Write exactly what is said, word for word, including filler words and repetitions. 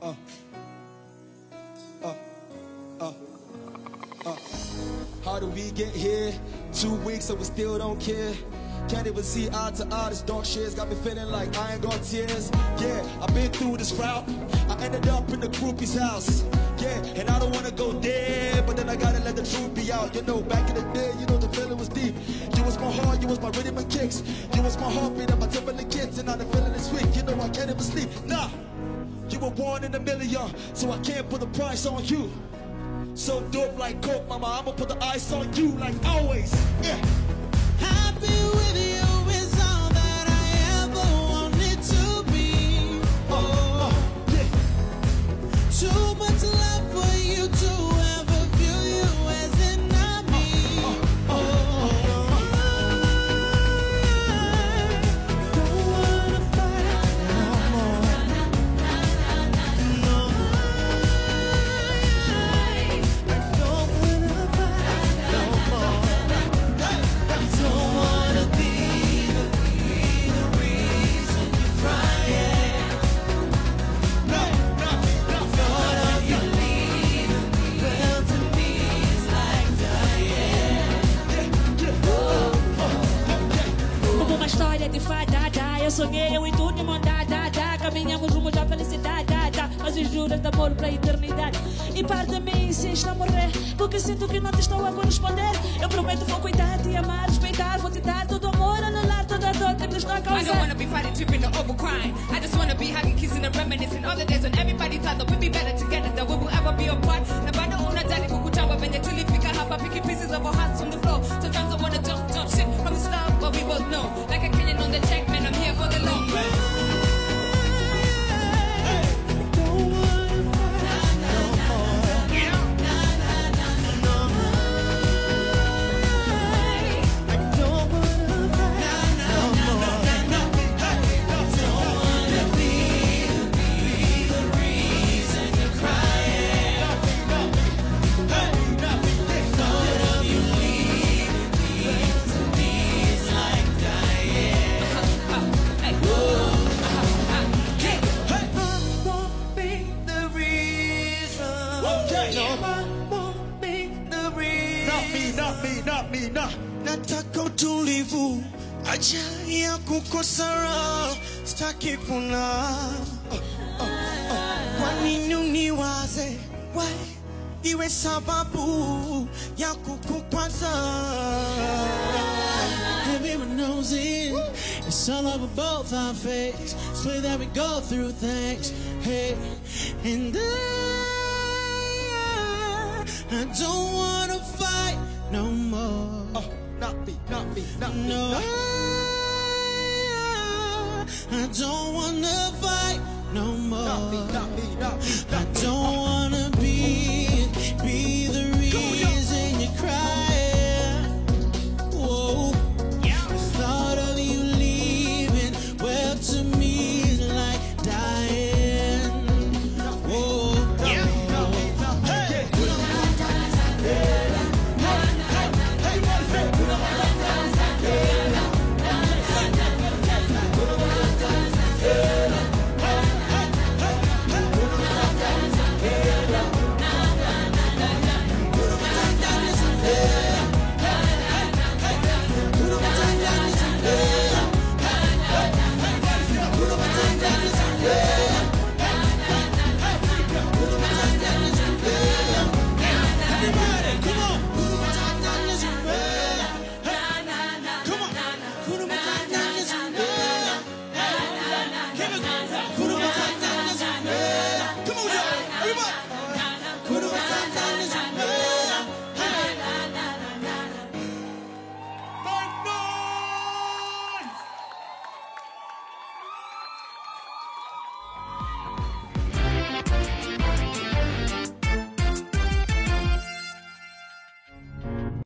uh, uh, uh, uh. How do we get here? Two weeks and we still don't care. Can't even see eye to eye, this dark shit's got me feeling like I ain't got tears. Yeah, I've been through this route. I ended up in the groupie's house. Yeah, and I don't wanna go there, but then I gotta let the truth be out. You know, back in the day, you know the feeling was deep. You was my heart, you was my rhythm and kicks. You was my heartbeat and my temple and kids. And now the feeling is weak, you know I can't even sleep. Nah, you were one in a million, so I can't put the price on you. So dope like coke, mama, I'ma put the ice on you like always. Yeah. Happy with you is all that I ever wanted to be. Oh, uh, yeah. Too much love for you to ever view you as an enemy. Uh, uh, uh, oh, I don't wanna fight no more. No, I don't wanna fight no more. I don't wanna be the, be the reason you're crying. no, no, no. Thought of you leaving me fell to knees like Diane. Como uma história de fada, da. Eu sonhei, eu e tu de mão dada, da. Caminhamos rumo à felicidade, da, da. Mas os juros de amor pra eternidade. E parte de mim insiste a morrer, porque sinto que não te estou a corresponder. Eu prometo vou cuidar, te amar, respeitar. Vou te dar todo o amor, anular toda a dor que me está a I don't causar. wanna be fighting, tripping, or over crying. I just wanna be hugging, kissing, and reminiscing. All the days when everybody thought that we'd be better together, that we will ever be apart. Na bado unadhani kukutawa venye tulifika hapa, picking pieces of our hearts from the floor. Sometimes I wanna jump, jump shit from the start, but we both know, like a Kenyan on the check, man, I'm here for the long run. Don't wanna fight no more. I don't wanna fight no more. Don't wanna be the, be the reason you're crying. Thought of you leaving me to knees like Diane. I won't be the reason. Okay. No, I won't be the reason. Not me, not me, not me, not. Nataka utulivu, acha ya kukosa raha, sitaki kuna. Kwa nini uniwaze, why iwe sababu ya kukukwaza? Everyone knows it, it's all over both our faces. It's the way that we go through things, hey, and I, I don't wanna fight no more. Uh, not me, not me, not me. No, not. I, I don't wanna fight no more. Not me, not me, not me, I not me. don't